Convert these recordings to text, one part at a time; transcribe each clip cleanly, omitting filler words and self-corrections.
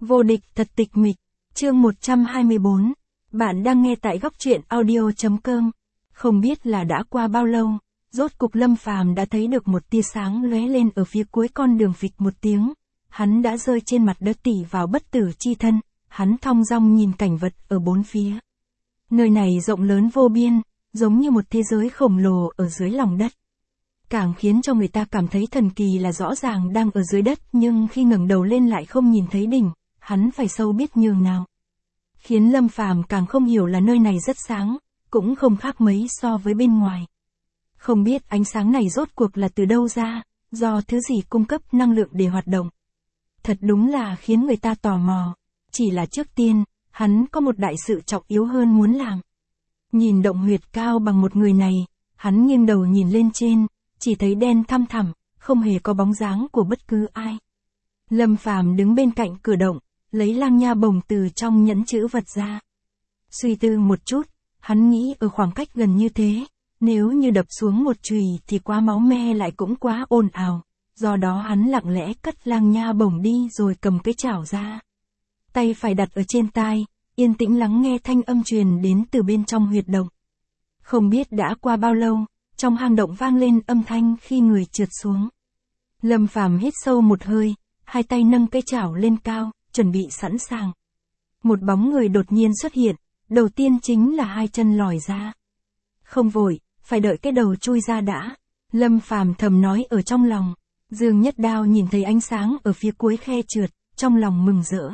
Vô địch thật tịch mịch, chương 124. Bạn đang nghe tại góc truyện audio.com. Không biết là đã qua bao lâu, rốt cục Lâm Phàm đã thấy được một tia sáng lóe lên ở phía cuối con đường, phịch một tiếng. Hắn đã rơi trên mặt đất tỉ vào bất tử chi thân, hắn thong dong nhìn cảnh vật ở bốn phía. Nơi này rộng lớn vô biên, giống như một thế giới khổng lồ ở dưới lòng đất. Càng khiến cho người ta cảm thấy thần kỳ là rõ ràng đang ở dưới đất, nhưng khi ngẩng đầu lên lại không nhìn thấy đỉnh, hắn phải sâu biết nhường nào. Khiến Lâm Phàm càng không hiểu là nơi này rất sáng, cũng không khác mấy so với bên ngoài. Không biết ánh sáng này rốt cuộc là từ đâu ra, do thứ gì cung cấp năng lượng để hoạt động. Thật đúng là khiến người ta tò mò. Chỉ là trước tiên, hắn có một đại sự trọng yếu hơn muốn làm. Nhìn động huyệt cao bằng một người này, hắn nghiêng đầu nhìn lên trên, chỉ thấy đen thăm thẳm, không hề có bóng dáng của bất cứ ai. Lâm Phàm đứng bên cạnh cửa động, lấy lang nha bồng từ trong nhẫn chữ vật ra. Suy tư một chút, hắn nghĩ ở khoảng cách gần như thế, nếu như đập xuống một chùy thì quá máu me lại cũng quá ồn ào. Do đó hắn lặng lẽ cất lang nha bồng đi rồi cầm cái chảo ra. Tay phải đặt ở trên tai, yên tĩnh lắng nghe thanh âm truyền đến từ bên trong huyệt động. Không biết đã qua bao lâu, trong hang động vang lên âm thanh khi người trượt xuống. Lâm Phàm hít sâu một hơi, hai tay nâng cái chảo lên cao, chuẩn bị sẵn sàng. Một bóng người đột nhiên xuất hiện, đầu tiên chính là hai chân lòi ra. Không vội, phải đợi cái đầu chui ra đã. Lâm Phàm thầm nói ở trong lòng. Dương Nhất Đao nhìn thấy ánh sáng ở phía cuối khe trượt, trong lòng mừng rỡ.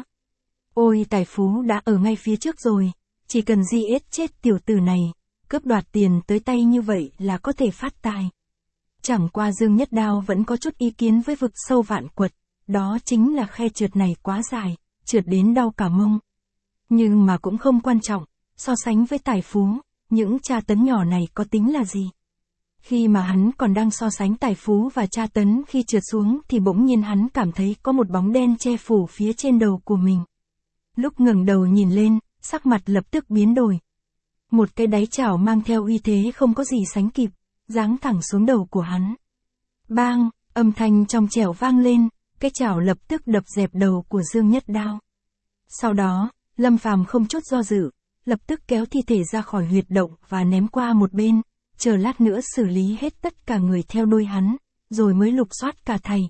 Ôi, tài phú đã ở ngay phía trước rồi, chỉ cần giết chết tiểu tử này, cướp đoạt tiền tới tay như vậy là có thể phát tài. Chẳng qua Dương Nhất Đao vẫn có chút ý kiến với vực sâu vạn quật, đó chính là khe trượt này quá dài, trượt đến đau cả mông. Nhưng mà cũng không quan trọng, so sánh với tài phú, những tra tấn nhỏ này có tính là gì. Khi mà hắn còn đang so sánh tài phú và tra tấn khi trượt xuống thì bỗng nhiên hắn cảm thấy có một bóng đen che phủ phía trên đầu của mình. Lúc ngẩng đầu nhìn lên, sắc mặt lập tức biến đổi. Một cái đáy chảo mang theo uy thế không có gì sánh kịp, giáng thẳng xuống đầu của hắn. Bang, âm thanh trong trẻo vang lên, cái chảo lập tức đập dẹp đầu của Dương Nhất Đao. Sau đó, Lâm Phàm không chút do dự, lập tức kéo thi thể ra khỏi huyệt động và ném qua một bên, chờ lát nữa xử lý hết tất cả người theo đuôi hắn, rồi mới lục soát cả thầy.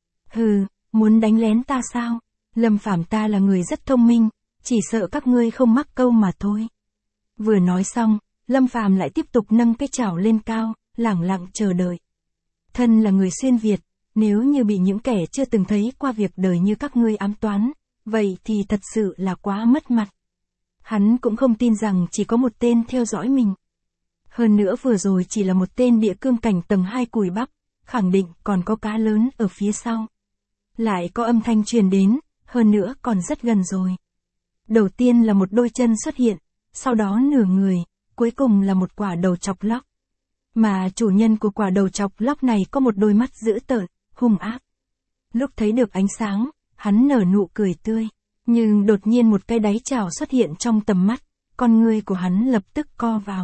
Hừ, muốn đánh lén ta sao? Lâm Phàm ta là người rất thông minh, chỉ sợ các ngươi không mắc câu mà thôi. Vừa nói xong, Lâm Phàm lại tiếp tục nâng cái chảo lên cao, lẳng lặng chờ đợi. Thân là người xuyên Việt, nếu như bị những kẻ chưa từng thấy qua việc đời như các ngươi ám toán, vậy thì thật sự là quá mất mặt. Hắn cũng không tin rằng chỉ có một tên theo dõi mình. Hơn nữa vừa rồi chỉ là một tên địa cương cảnh tầng 2 cùi bắp, khẳng định còn có cá lớn ở phía sau. Lại có âm thanh truyền đến, hơn nữa còn rất gần rồi. Đầu tiên là một đôi chân xuất hiện, sau đó nửa người, cuối cùng là một quả đầu chọc lóc. Mà chủ nhân của quả đầu chọc lóc này có một đôi mắt dữ tợn, hung ác. Lúc thấy được ánh sáng, hắn nở nụ cười tươi, nhưng đột nhiên một cái đáy chảo xuất hiện trong tầm mắt, con ngươi của hắn lập tức co vào.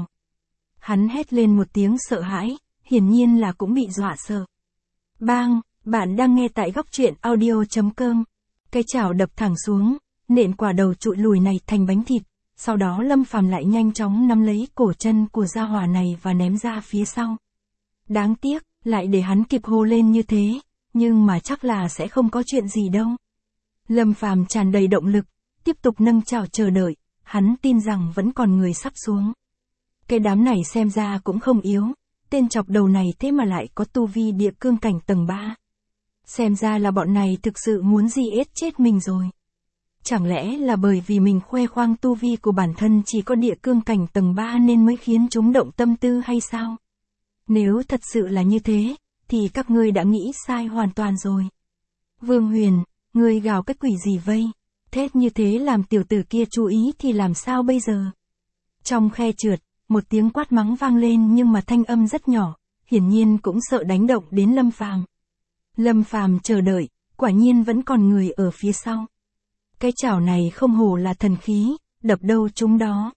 Hắn hét lên một tiếng sợ hãi, hiển nhiên là cũng bị dọa sợ. Bang, bạn đang nghe tại góc truyện audio.com. Cái chảo đập thẳng xuống, nện quả đầu trụi lùi này thành bánh thịt. Sau đó Lâm Phàm lại nhanh chóng nắm lấy cổ chân của gia hỏa này và ném ra phía sau. Đáng tiếc, lại để hắn kịp hô lên như thế, nhưng mà chắc là sẽ không có chuyện gì đâu. Lâm Phàm tràn đầy động lực, tiếp tục nâng chảo chờ đợi, hắn tin rằng vẫn còn người sắp xuống. Cái đám này xem ra cũng không yếu, tên chọc đầu này thế mà lại có tu vi địa cương cảnh tầng 3. Xem ra là bọn này thực sự muốn giết chết mình rồi. Chẳng lẽ là bởi vì mình khoe khoang tu vi của bản thân chỉ có địa cương cảnh tầng 3 nên mới khiến chúng động tâm tư hay sao? Nếu thật sự là như thế, thì các ngươi đã nghĩ sai hoàn toàn rồi. Vương Huyền, ngươi gào cái quỷ gì vây? Thét như thế làm tiểu tử kia chú ý thì làm sao bây giờ? Trong khe trượt, một tiếng quát mắng vang lên nhưng mà thanh âm rất nhỏ, hiển nhiên cũng sợ đánh động đến Lâm Phàm. Lâm Phàm chờ đợi, quả nhiên vẫn còn người ở phía sau. Cái chảo này không hổ là thần khí, đập đâu chúng đó.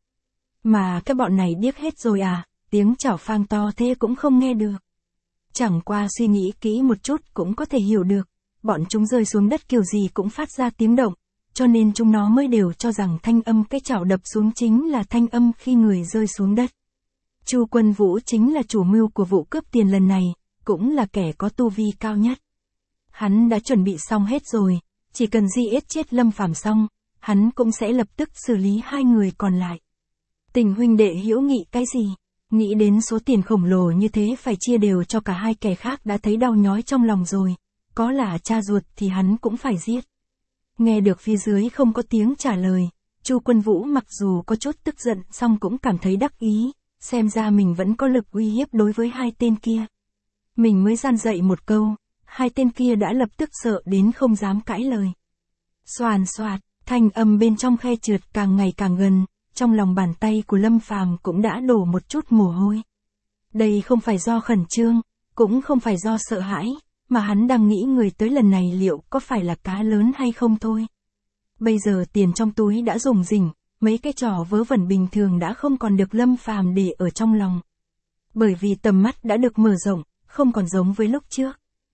Mà cái bọn này điếc hết rồi à, tiếng chảo phang to thế cũng không nghe được. Chẳng qua suy nghĩ kỹ một chút cũng có thể hiểu được, bọn chúng rơi xuống đất kiểu gì cũng phát ra tiếng động, cho nên chúng nó mới đều cho rằng thanh âm cái chảo đập xuống chính là thanh âm khi người rơi xuống đất. Chu Quân Vũ chính là chủ mưu của vụ cướp tiền lần này, cũng là kẻ có tu vi cao nhất. Hắn đã chuẩn bị xong hết rồi, chỉ cần giết chết Lâm Phàm xong, hắn cũng sẽ lập tức xử lý hai người còn lại. Tình huynh đệ hữu nghị cái gì? Nghĩ đến số tiền khổng lồ như thế phải chia đều cho cả hai kẻ khác đã thấy đau nhói trong lòng rồi, có là cha ruột thì hắn cũng phải giết. Nghe được phía dưới không có tiếng trả lời, Chu Quân Vũ mặc dù có chút tức giận song cũng cảm thấy đắc ý, xem ra mình vẫn có lực uy hiếp đối với hai tên kia. Mình mới gian dạy một câu, hai tên kia đã lập tức sợ đến không dám cãi lời. Xoàn xoạt, thanh âm bên trong khe trượt càng ngày càng gần, trong lòng bàn tay của Lâm Phàm cũng đã đổ một chút mồ hôi. Đây không phải do khẩn trương, cũng không phải do sợ hãi, mà hắn đang nghĩ người tới lần này liệu có phải là cá lớn hay không thôi. Bây giờ tiền trong túi đã rủng rỉnh, mấy cái trò vớ vẩn bình thường đã không còn được Lâm Phàm để ở trong lòng. Bởi vì tầm mắt đã được mở rộng, không còn giống với lúc trước.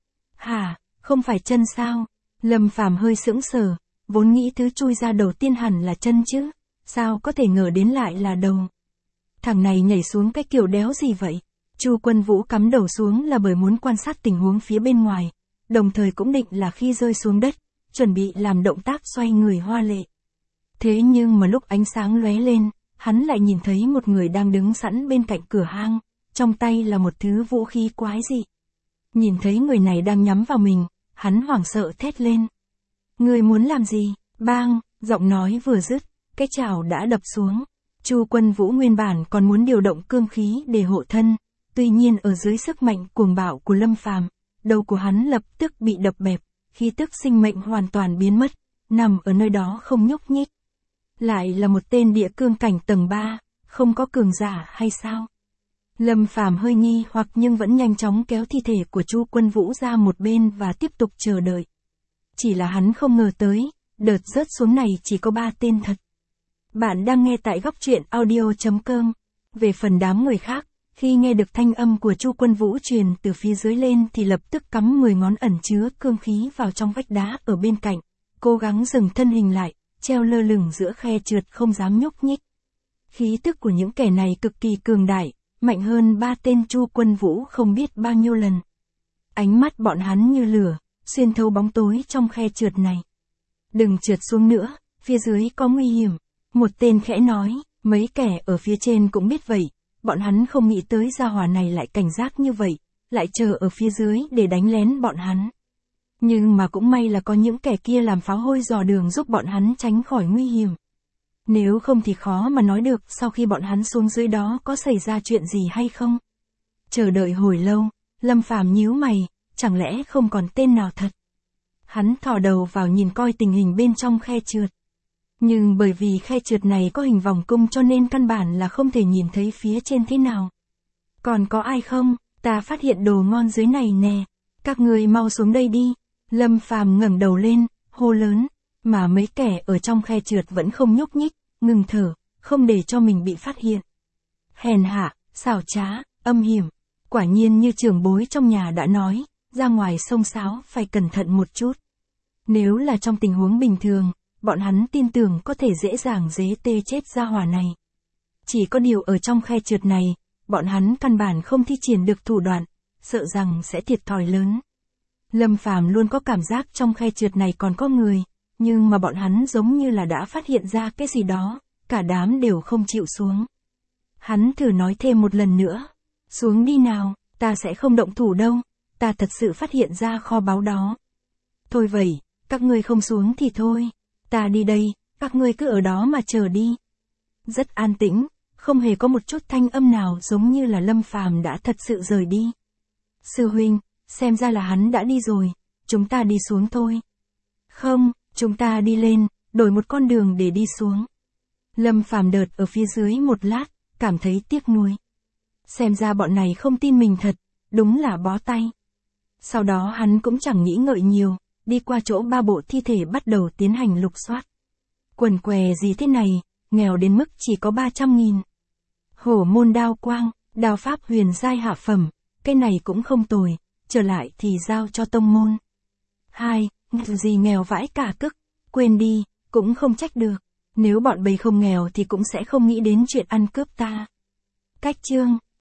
Hả, không phải chân sao? Lâm Phàm hơi sững sờ, vốn nghĩ thứ chui ra đầu tiên hẳn là chân chứ, sao có thể ngờ đến lại là đầu. Thằng này nhảy xuống cái kiểu đéo gì vậy? Chu Quân Vũ cắm đầu xuống là bởi muốn quan sát tình huống phía bên ngoài, đồng thời cũng định là khi rơi xuống đất, chuẩn bị làm động tác xoay người hoa lệ. Thế nhưng mà lúc ánh sáng lóe lên, hắn lại nhìn thấy một người đang đứng sẵn bên cạnh cửa hang, trong tay là một thứ vũ khí quái dị. Nhìn thấy người này đang nhắm vào mình, hắn hoảng sợ thét lên. Người muốn làm gì? Bang, giọng nói vừa dứt, cái chảo đã đập xuống. Chu Quân Vũ nguyên bản còn muốn điều động cương khí để hộ thân, tuy nhiên ở dưới sức mạnh cuồng bạo của Lâm Phàm, đầu của hắn lập tức bị đập bẹp, khí tức sinh mệnh hoàn toàn biến mất, nằm ở nơi đó không nhúc nhích. Lại là một tên địa cương cảnh tầng 3, không có cường giả hay sao? Lâm Phàm hơi nghi hoặc nhưng vẫn nhanh chóng kéo thi thể của Chu Quân Vũ ra một bên và tiếp tục chờ đợi. Chỉ là hắn không ngờ tới, đợt rớt xuống này chỉ có 3 tên thật. Bạn đang nghe tại góc truyện audio.com. Về phần đám người khác, khi nghe được thanh âm của Chu Quân Vũ truyền từ phía dưới lên thì lập tức cắm 10 ngón ẩn chứa cương khí vào trong vách đá ở bên cạnh, cố gắng dừng thân hình lại, treo lơ lửng giữa khe trượt không dám nhúc nhích. Khí tức của những kẻ này cực kỳ cường đại, mạnh hơn 3 tên Chu Quân Vũ không biết bao nhiêu lần. Ánh mắt bọn hắn như lửa, xuyên thấu bóng tối trong khe trượt này. Đừng trượt xuống nữa, phía dưới có nguy hiểm. Một tên khẽ nói, mấy kẻ ở phía trên cũng biết vậy, bọn hắn không nghĩ tới gia hỏa này lại cảnh giác như vậy, lại chờ ở phía dưới để đánh lén bọn hắn. Nhưng mà cũng may là có những kẻ kia làm pháo hôi dò đường giúp bọn hắn tránh khỏi nguy hiểm. Nếu không thì khó mà nói được sau khi bọn hắn xuống dưới đó có xảy ra chuyện gì hay không. Chờ đợi hồi lâu, Lâm Phàm nhíu mày, chẳng lẽ không còn tên nào thật. Hắn thò đầu vào nhìn coi tình hình bên trong khe trượt. Nhưng bởi vì khe trượt này có hình vòng cung cho nên căn bản là không thể nhìn thấy phía trên thế nào. Còn có ai không? Ta phát hiện đồ ngon dưới này nè. Các người mau xuống đây đi. Lâm Phàm ngẩng đầu lên, hô lớn, mà mấy kẻ ở trong khe trượt vẫn không nhúc nhích, ngừng thở, không để cho mình bị phát hiện. Hèn hạ, xảo trá, âm hiểm. Quả nhiên như trưởng bối trong nhà đã nói, ra ngoài xông xáo phải cẩn thận một chút. Nếu là trong tình huống bình thường, bọn hắn tin tưởng có thể dễ dàng dế tê chết gia hỏa này. Chỉ có điều ở trong khe trượt này, bọn hắn căn bản không thi triển được thủ đoạn, sợ rằng sẽ thiệt thòi lớn. Lâm Phàm luôn có cảm giác trong khe trượt này còn có người, nhưng mà bọn hắn giống như là đã phát hiện ra cái gì đó, cả đám đều không chịu xuống. Hắn thử nói thêm một lần nữa, xuống đi nào, ta sẽ không động thủ đâu, ta thật sự phát hiện ra kho báu đó. Thôi vậy, các ngươi không xuống thì thôi, ta đi đây, các ngươi cứ ở đó mà chờ đi. Rất an tĩnh, không hề có một chút thanh âm nào giống như là Lâm Phàm đã thật sự rời đi. Sư huynh, xem ra là hắn đã đi rồi, chúng ta đi xuống thôi. Không, chúng ta đi lên, đổi một con đường để đi xuống. Lâm Phàm đợt ở phía dưới một lát, cảm thấy tiếc nuối. Xem ra bọn này không tin mình thật, đúng là bó tay. Sau đó hắn cũng chẳng nghĩ ngợi nhiều, đi qua chỗ 3 bộ thi thể bắt đầu tiến hành lục soát. Quần què gì thế này, nghèo đến mức chỉ có 300.000. Hổ môn đao quang, đao pháp huyền giai hạ phẩm, cái này cũng không tồi, trở lại thì giao cho tông môn. 2. Gì nghèo vãi cả cức, quên đi, Cũng không trách được. Nếu bọn bầy không nghèo thì cũng sẽ không nghĩ đến chuyện ăn cướp ta. Cách chương